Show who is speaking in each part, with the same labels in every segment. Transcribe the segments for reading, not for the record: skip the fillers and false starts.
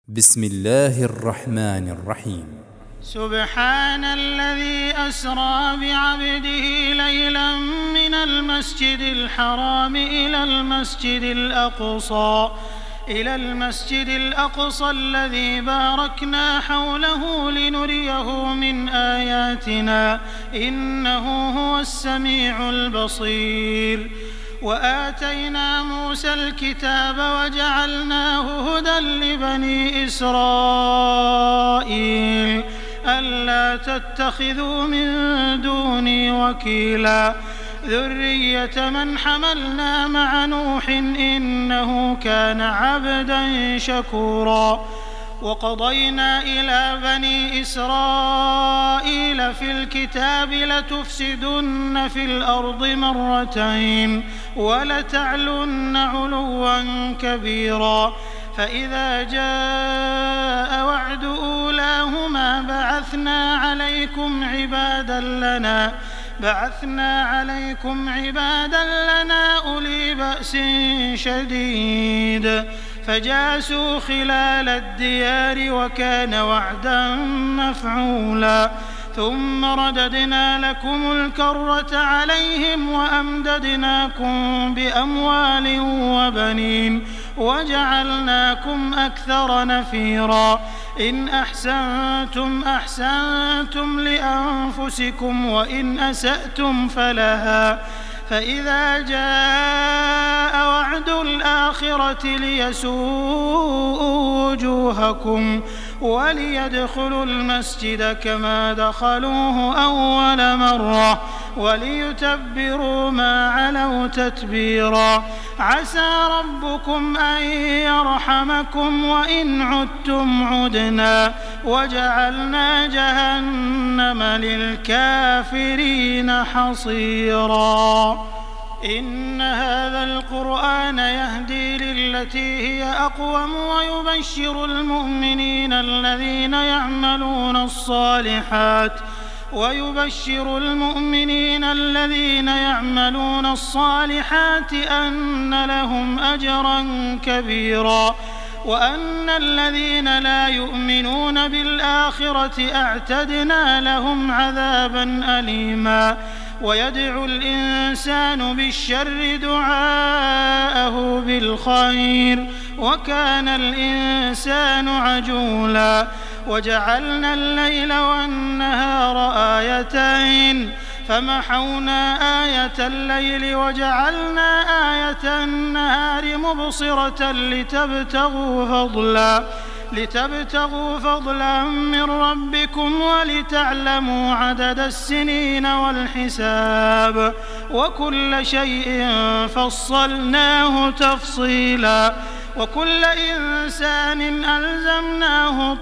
Speaker 1: بسم الله الرحمن الرحيم.
Speaker 2: سبحان الذي أسرى بعبده ليلا من المسجد الحرام إلى المسجد الأقصى الذي باركنا حوله لنريه من آياتنا إنه هو السميع البصير. وآتينا موسى الكتاب وجعلناه هدى لبني إسرائيل ألا تتخذوا من دوني وكيلا ذرية من حملنا مع نوح إنه كان عبدا شكورا. وقضينا إلى بني إسرائيل في الكتاب لتفسدن في الأرض مرتين ولتعلن علوا كبيرا. فإذا جاء وعد أولاهما بعثنا عليكم عبادا لنا أولي بأس شديد فجاسوا خلال الديار وكان وعدا مفعولا. ثم رددنا لكم الكرة عليهم وأمددناكم بأموال وبنين وجعلناكم أكثر نفيرا. إن أحسنتم أحسنتم لأنفسكم وإن أسأتم فلها. فإذا جاء وعد الآخرة ليسوءوا وجوهكم وليدخلوا المسجد كما دخلوه أول مرة وليتبروا ما علوا تتبيرا. عسى ربكم أن يرحمكم وإن عدتم عدنا وجعلنا جهنم للكافرين حصيرا. إن هذا القرآن يهدي للتي هي أقوم ويبشر المؤمنين الذين يعملون الصالحات أن لهم أجرا كبيرا. وأن الذين لا يؤمنون بالآخرة أعتدنا لهم عذابا أليما. ويدعو الإنسان بالشر دعاءه بالخير وكان الإنسان عجولا. وجعلنا الليل والنهار آيتين فمحونا آية الليل وجعلنا آية النهار مبصرة لتبتغوا فضلا من ربكم ولتعلموا عدد السنين والحساب وكل شيء فصلناه تفصيلا. وكل إنسان ألزمناه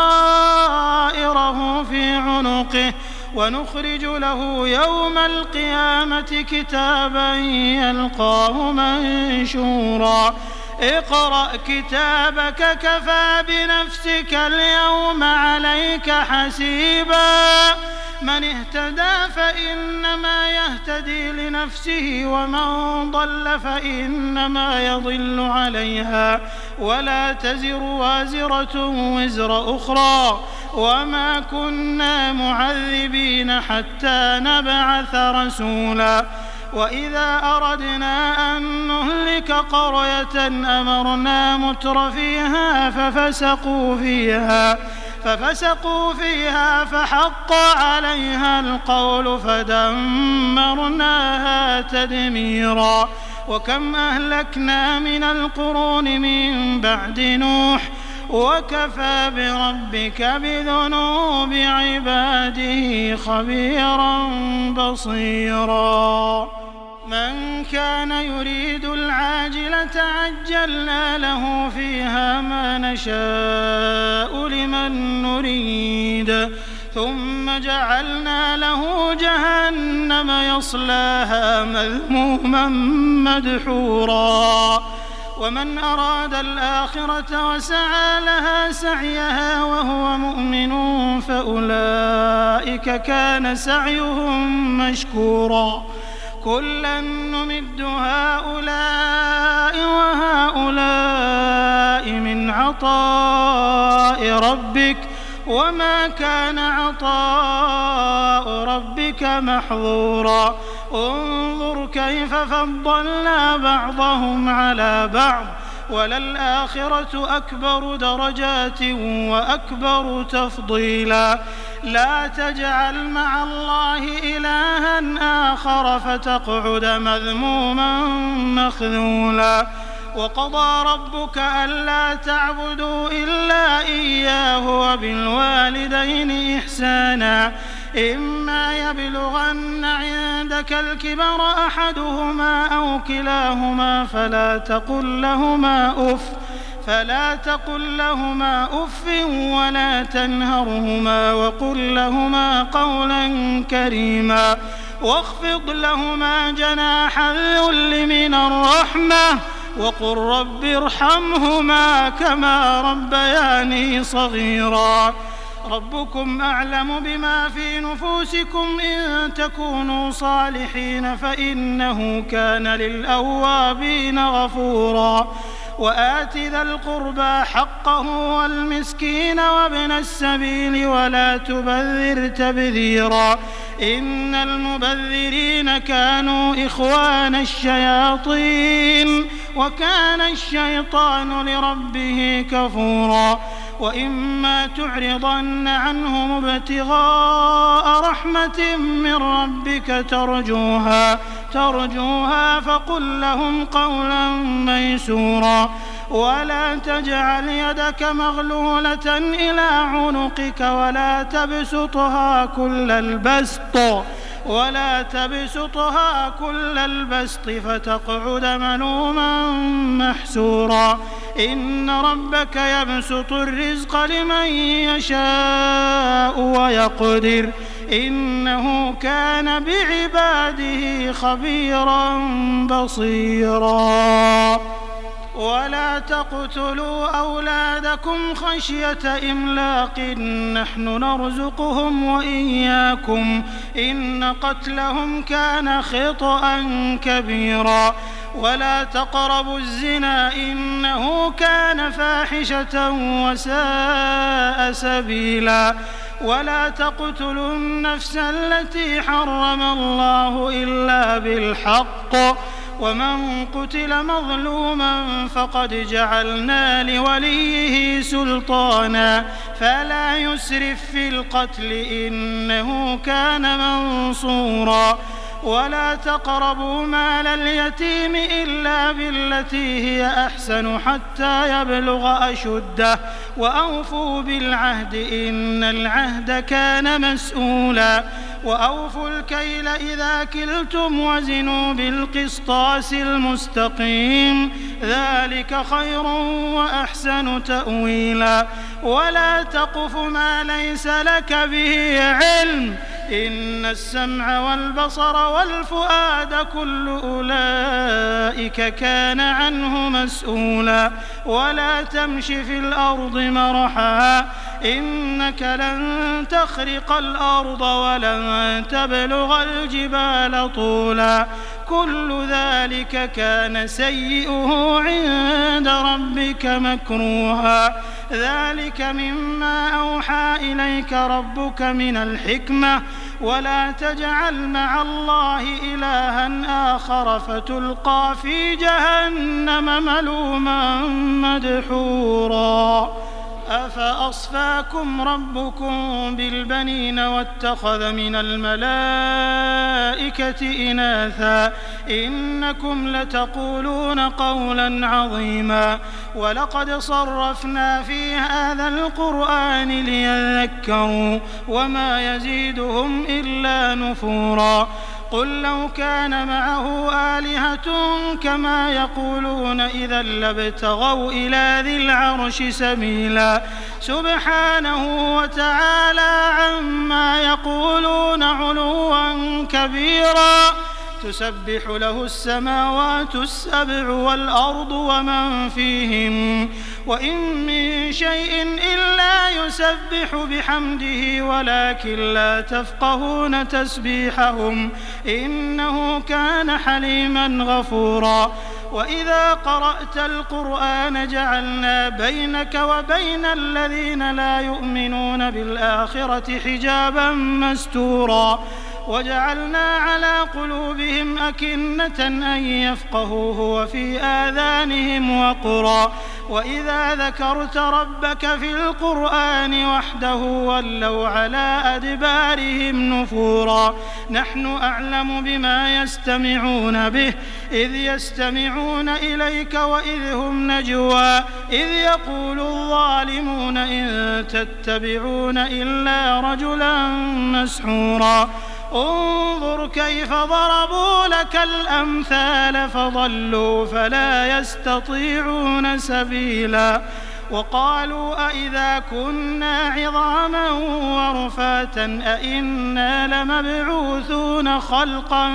Speaker 2: طائره في عنقه ونخرج له يوم القيامة كتابا يلقاه منشورا. اقرأ كتابك كفى بنفسك اليوم عليك حسيبا. من اهتدى فإنما يهتدي لنفسه ومن ضل فإنما يضل عليها ولا تزر وازرة وزر أخرى وما كنا معذبين حتى نبعث رسولا. وإذا أردنا أن نهلك قرية أمرنا متر فيها ففسقوا فيها فحق عليها القول فدمرناها تدميرا. وكم أهلكنا من القرون من بعد نوح وكفى بربك بذنوب عباده خبيرا بصيرا. من كان يريد العاجلة عجلنا له فيها ما نشاء لمن نريد ثم جعلنا له جهنم يصلاها مذموما مدحورا. ومن أراد الآخرة وسعى لها سعيها وهو مؤمن فأولئك كان سعيهم مشكورا. كلا نمد هؤلاء وهؤلاء من عطاء عطاء ربك وما كان عطاء ربك محظورا انظر كيف فضلنا بعضهم على بعض وللآخرة أكبر درجات وأكبر تفضيلا لا تجعل مع الله إلها آخر فتقعد مذموما مخذولا وقضى ربك ألا تعبدوا إلا إياه وبالوالدين إحسانا إما يبلغن عندك الكبر أحدهما أو كلاهما فلا تقل لهما أف ولا تنهرهما وقل لهما قولا كريما واخفض لهما جناح الذل من الرحمة وقل رب ارحمهما كما ربياني صغيرا ربكم أعلم بما في نفوسكم إن تكونوا صالحين فإنه كان للأوابين غفورا وآت ذا القربى حقه والمسكين وابن السبيل ولا تبذر تبذيرا إن المبذرين كانوا إخوان الشياطين وكان الشيطان لربه كفورا وإما تعرضن عنهم ابتغاء رحمة من ربك ترجوها فقل لهم قولا ميسورا ولا تجعل يدك مغلولة إلى عنقك ولا تبسطها كل البسط فتقعد ملوما محسورا إن ربك يبسط الرزق لمن يشاء ويقدر إنه كان بعباده خبيرا بصيرا ولا تقتلوا أولادكم خشية إملاق نحن نرزقهم وإياكم إن قتلهم كان خطأ كبيرا ولا تقربوا الزنا إنه كان فاحشة وساء سبيلا ولا تقتلوا النفس التي حرم الله إلا بالحق ومن قتل مظلوما فقد جعلنا لوليه سلطانا فلا يسرف في القتل إنه كان منصورا ولا تقربوا مال اليتيم إلا بالتي هي أحسن حتى يبلغ أشده وأوفوا بالعهد إن العهد كان مسؤولا وأوفوا الكيل إذا كلتم وزنوا بالقسطاس المستقيم ذلك خير وأحسن تأويلا ولا تقف ما ليس لك به علم إن السمع والبصر والفؤاد كل أولئك كان عنه مسؤولا ولا تمش في الأرض مرحا إنك لن تخرق الأرض ولن تبلغ الجبال طولا كل ذلك كان سيئه عند ربك مكروها ذلك مما أوحى إليك ربك من الحكمة ولا تجعل مع الله إلها آخر فتلقى في جهنم ملوما مدحورا أفأصفاكم ربكم بالبنين واتخذ من الملائكة إناثا إنكم لتقولون قولا عظيما ولقد صرفنا في هذا القرآن ليذكروا وما يزيدهم إلا نفورا قل لو كان معه آلهة كما يقولون إذا لابتغوا إلى ذي العرش سبيلا سبحانه وتعالى عما يقولون علوا كبيرا تسبح له السماوات السبع والأرض ومن فيهن وإن من شيء إلا يسبح بحمده ولكن لا تفقهون تسبيحهم إنه كان حليما غفورا وإذا قرأت القرآن جعلنا بينك وبين الذين لا يؤمنون بالآخرة حجابا مستورا وجعلنا على قلوبهم أكنة أن يفقهوه وفي آذانهم وقرا وإذا ذكرت ربك في القرآن وحده ولوا على أدبارهم نفورا نحن أعلم بما يستمعون به إذ يستمعون إليك وإذ هم نجوى إذ يقول الظالمون إن تتبعون إلا رجلا مسحورا انظر كيف ضربوا لك الأمثال فضلوا فلا يستطيعون سبيلا وقالوا أئذا كنا عظاما ورفاتا أئنا لمبعوثون خلقا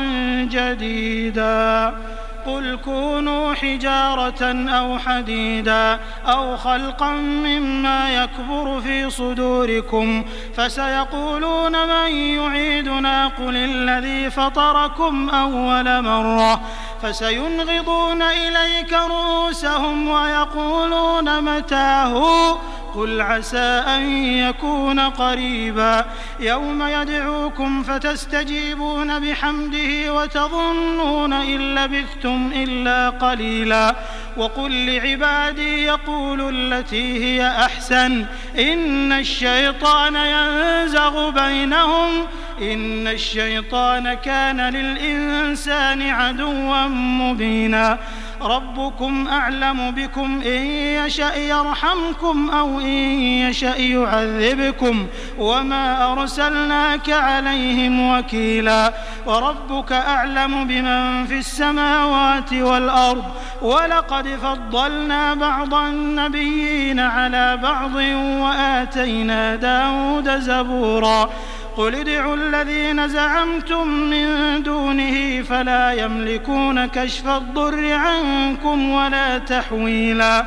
Speaker 2: جديدا قل كونوا حجارة أو حديدا أو خلقا مما يكبر في صدوركم فسيقولون من يعيدنا قل الذي فطركم أول مرة فسينغضون إليك رؤوسهم ويقولون متاه قل عسى أن يكون قريبا يوم يدعوكم فتستجيبون بحمده وتظنون إن لبثتم إلا قليلا وقل لعبادي يقولوا التي هي أحسن إن الشيطان ينزغ بينهم إن الشيطان كان للإنسان عدوا مبينا ربكم أعلم بكم إن يشأ يرحمكم أو إن يشأ يعذبكم وما أرسلناك عليهم وكيلا وربك أعلم بمن في السماوات والأرض ولقد فضلنا بعض النبيين على بعض وآتينا داود زبورا قل ادعوا الذين زعمتم من دونه فلا يملكون كشف الضر عنكم ولا تحويلا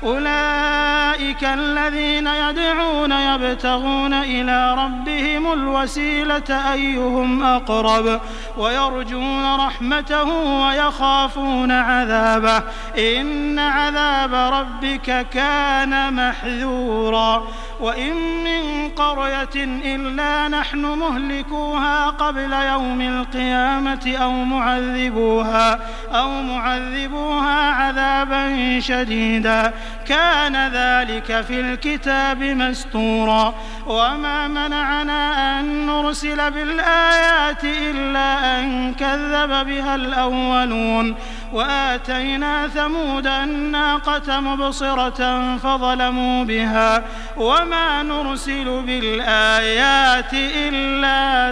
Speaker 2: أولئك الذين يدعون يبتغون إلى ربهم الوسيلة أيهم أقرب ويرجون رحمته ويخافون عذابه إن عذاب ربك كان محذورا وإن من قرية إلا نحن مهلكوها قبل يوم القيامة أو معذبوها عذابا شديدا كان ذلك في الكتاب مسطورا وما منعنا أن نرسل بالآيات إلا أن كذب بها الأولون وآتينا ثمود الناقة مبصرة فظلموا بها وما نرسل بالآيات إلا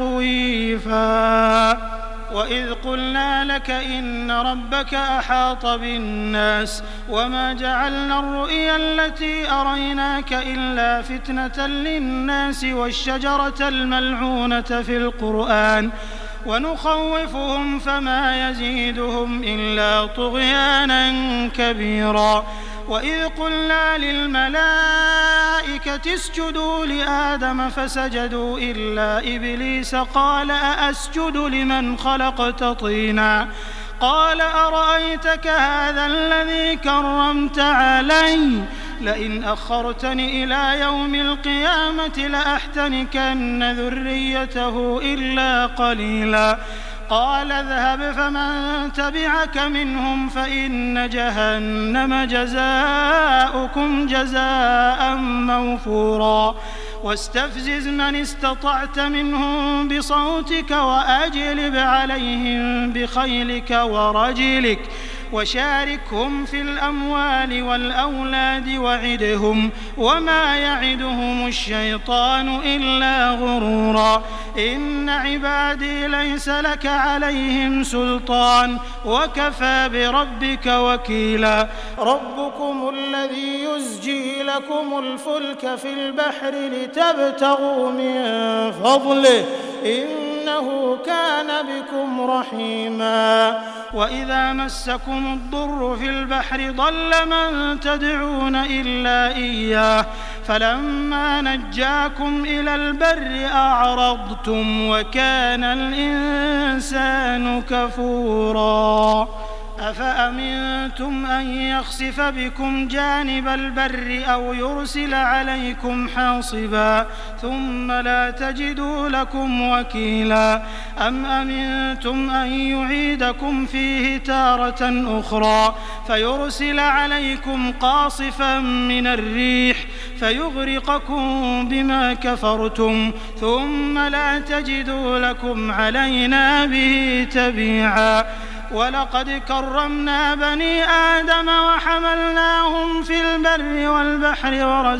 Speaker 2: تخويفا وإذ قلنا لك إن ربك أحاط بالناس وما جعلنا الرؤيا التي أريناك إلا فتنة للناس والشجرة الملعونة في القرآن ونخوفهم فما يزيدهم إلا طغيانا كبيرا وإذ قلنا للملائكة اسجدوا لآدم فسجدوا إلا إبليس قال أأسجد لمن خلقت طينا قال أرأيتك هذا الذي كرمت علي لئن أخرتني إلى يوم القيامة لأحتنكن ذريته إلا قليلا قال اذهب فمن تبعك منهم فإن جهنم جزاؤكم جزاء موفورا واستفزز من استطعت منهم بصوتك وأجلب عليهم بخيلك ورجلك وشاركهم في الأموال والأولاد وعدهم وما يعدهم الشيطان إلا غرورا إن عبادي ليس لك عليهم سلطان وكفى بربك وكيلا ربكم الذي يزجي لكم الفلك في البحر لتبتغوا من فضله إنه كان بكم رحيما وإذا مسكم الضر في البحر ضل من تدعون إلا إياه فلما نجاكم إلى البر أعرضتم وكان الإنسان كفورا أفأمنتم أن يخسف بكم جانب البر أو يرسل عليكم حاصبا ثم لا تجدوا لكم وكيلا أم أمنتم أن يعيدكم فيه تارة أخرى فيرسل عليكم قاصفا من الريح فيغرقكم بما كفرتم ثم لا تجدوا لكم علينا به تبيعا ولقد كرمنا بني آدم وحملناهم في البر والبحر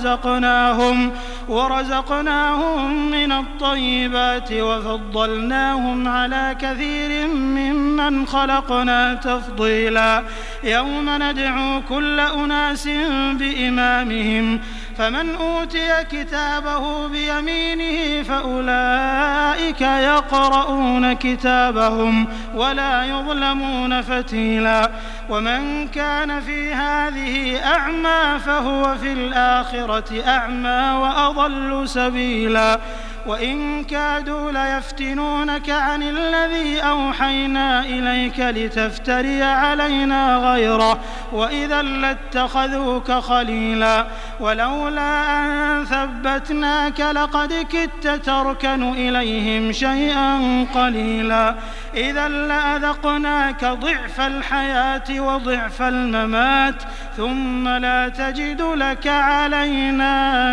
Speaker 2: ورزقناهم من الطيبات وفضلناهم على كثير ممن خلقنا تفضيلا يوم ندعو كل أناس بإمامهم فمن أوتي كتابه بيمينه فأولئك يقرؤون كتابهم ولا يظلمون فتيلا ومن كان في هذه أعمى فهو في الآخرة أعمى وأضل سبيلا وإن كادوا ليفتنونك عن الذي أوحينا إليك لتفتري علينا غيره وإذا لاتخذوك خليلا ولولا أن ثبتناك لقد كدت تركن إليهم شيئا قليلا إذا لأذقناك ضعف الحياة وضعف الممات ثم لا تجد لك علينا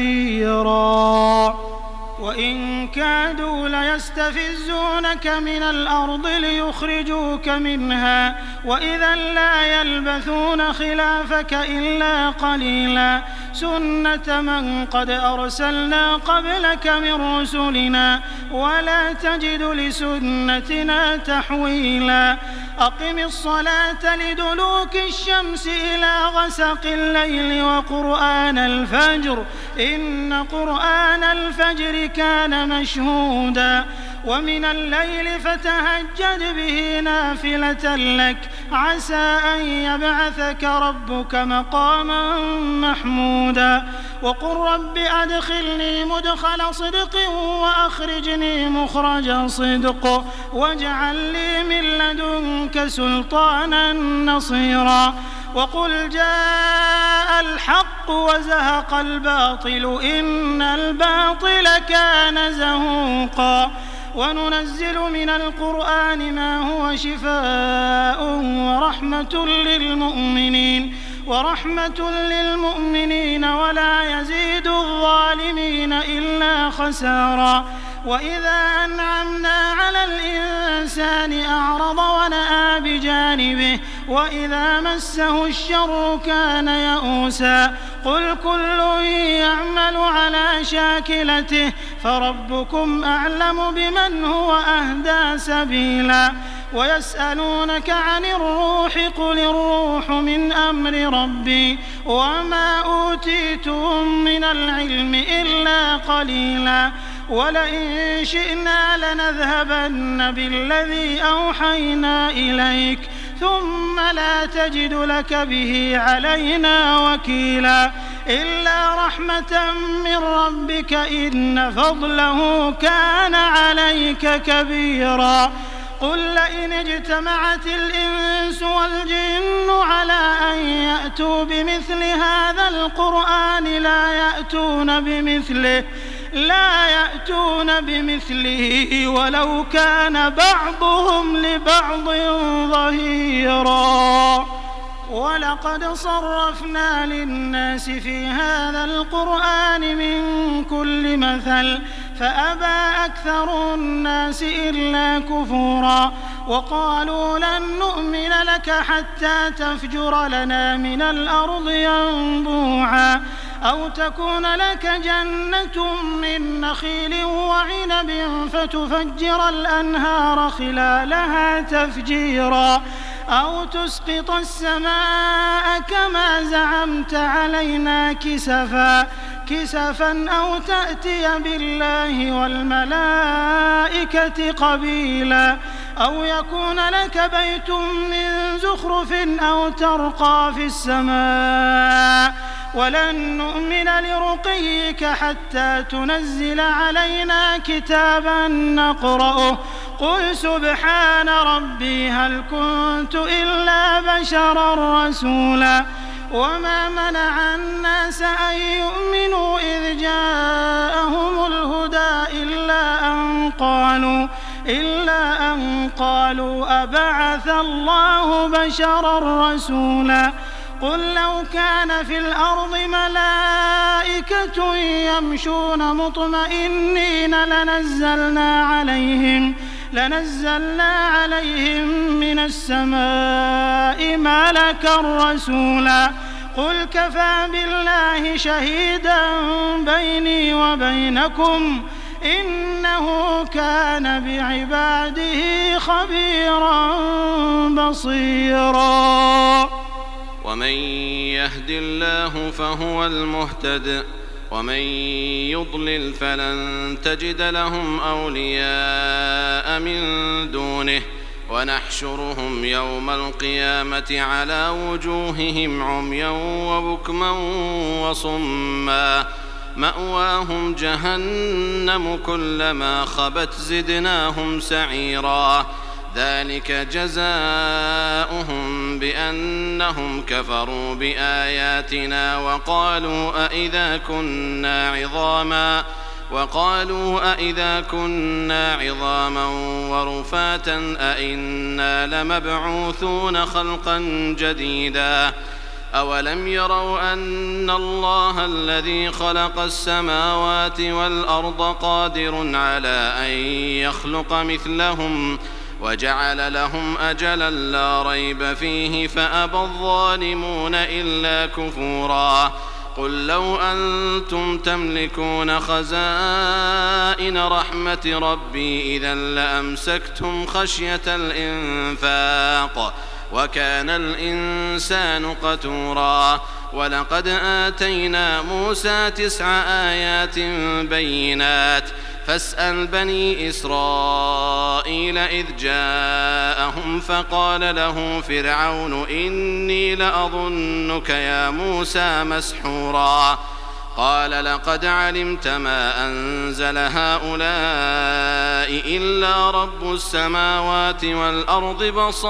Speaker 2: نصيرا وإن كادوا ليستفزونك من الأرض ليخرجوك منها وإذا لا يلبثون خلافك إلا قليلا سنة من قد أرسلنا قبلك من رسلنا ولا تجد لسنتنا تحويلا أقم الصلاة لدلوك الشمس إلى غسق الليل وقرآن الفجر إن قرآن الفجر كان مشهودا ومن الليل فتهجد به نافلة لك عسى أن يبعثك ربك مقاما محمودا وقل رب أدخلني مدخل صدق وأخرجني مخرج صدق واجعل لي من لدنك سلطانا نصيرا وقل جاء الحق وزهق الباطل إن الباطل كان زهوقا وننزل من القرآن ما هو شفاء ورحمة للمؤمنين ولا يزيد الظالمين إلا خسارا وإذا أنعمنا على الإنسان أعرض ونأى بجانبه وإذا مسه الشر كان يئوسا قل كل يعمل على شاكلته فربكم أعلم بمن هو أهدى سبيلا ويسألونك عن الروح قل الروح من أمر ربي وما أوتيتم من العلم إلا قليلا ولئن شئنا لنذهبن بالذي أوحينا إليك ثم لا تجد لك به علينا وكيلا إلا رحمة من ربك إن فضله كان عليك كبيرا قل لئن اجتمعت الإنس والجن على أن يأتوا بمثل هذا القرآن لا يأتون بمثله ولو كان بعضهم لبعض ظهيرا ولقد صرفنا للناس في هذا القرآن من كل مثل فأبى أكثر الناس إلا كفورا وقالوا لن نؤمن لك حتى تفجر لنا من الأرض ينبوعا أو تكون لك جنة من نخيل وعنب فتفجر الأنهار خلالها تفجيرا أو تسقط السماء كما زعمت علينا كسفا أو تأتي بالله والملائكة قبيلا أو يكون لك بيت من زخرف أو ترقى في السماء ولن نؤمن لرقيك حتى تنزل علينا كتابا نقرأه قل سبحان ربي هل كنت إلا بشرا رسولا وما منع الناس أن يؤمنوا إذ جاءهم الهدى إلا أن قالوا أبعث الله بشرا رسولا قل لو كان في الأرض ملائكة يمشون مطمئنين لنزلنا عليهم من السماء ملكا رسولا قل كفى بالله شهيدا بيني وبينكم إنه كان بعباده خبيرا بصيرا
Speaker 3: ومن يهد الله فهو المهتد ومن يضلل فلن تجد لهم أولياء من دونه ونحشرهم يوم القيامة على وجوههم عميا وبكما وصما مأواهم جهنم كلما خبت زدناهم سعيرا ذلك جزاؤهم بأنهم كفروا بآياتنا وقالوا أئذا كنا عظاما ورفاتا أئنا لمبعوثون خلقا جديدا أولم يروا أن الله الذي خلق السماوات والأرض قادر على أن يخلق مثلهم وجعل لهم أجلا لا ريب فيه فأبى الظالمون إلا كفورا قل لو أنتم تملكون خزائن رحمة ربي إذا لأمسكتم خشية الإنفاق وكان الإنسان قتورا ولقد آتينا موسى 9 آيات بينات فاسأل بني إسرائيل إذ جاءهم فقال له فرعون إني لأظنك يا موسى مسحورا قال لقد علمت ما أنزل هؤلاء إلا رب السماوات والأرض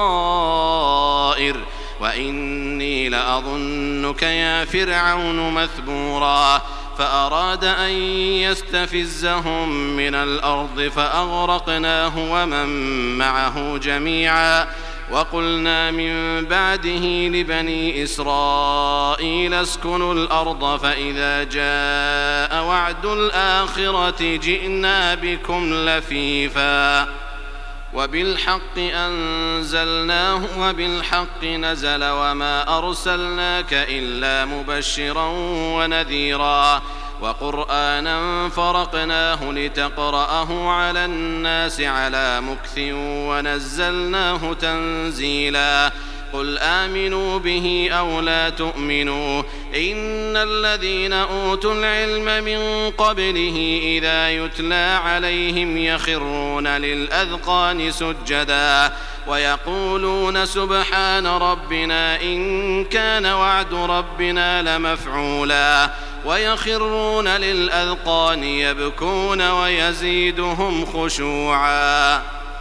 Speaker 3: بصائر وإني لأظنك يا فرعون مثبورا فأراد أن يستفزهم من الأرض فأغرقناه ومن معه جميعا وقلنا من بعده لبني إسرائيل اسكنوا الأرض فإذا جاء وعد الآخرة جئنا بكم لفيفا وبالحق أنزلناه وبالحق نزل وما أرسلناك إلا مبشرا ونذيرا وقرآنا فرقناه لتقرأه على الناس على مكث ونزلناه تنزيلا قل آمنوا به أو لا تؤمنوا إن الذين أوتوا العلم من قبله إذا يتلى عليهم يخرون للأذقان سجدا ويقولون سبحان ربنا إن كان وعد ربنا لمفعولا ويخرون للأذقان يبكون ويزيدهم خشوعا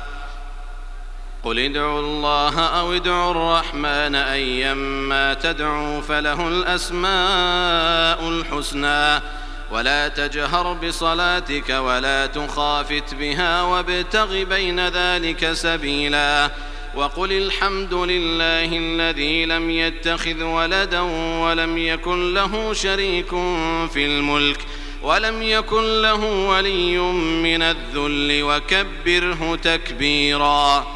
Speaker 3: قل ادعوا الله أو ادعوا الرحمن أيما تدعوا فله الأسماء الحسنى ولا تجهر بصلاتك ولا تخافت بها وابتغ بين ذلك سبيلا وقل الحمد لله الذي لم يتخذ ولدا ولم يكن له شريك في الملك ولم يكن له ولي من الذل وكبره تكبيرا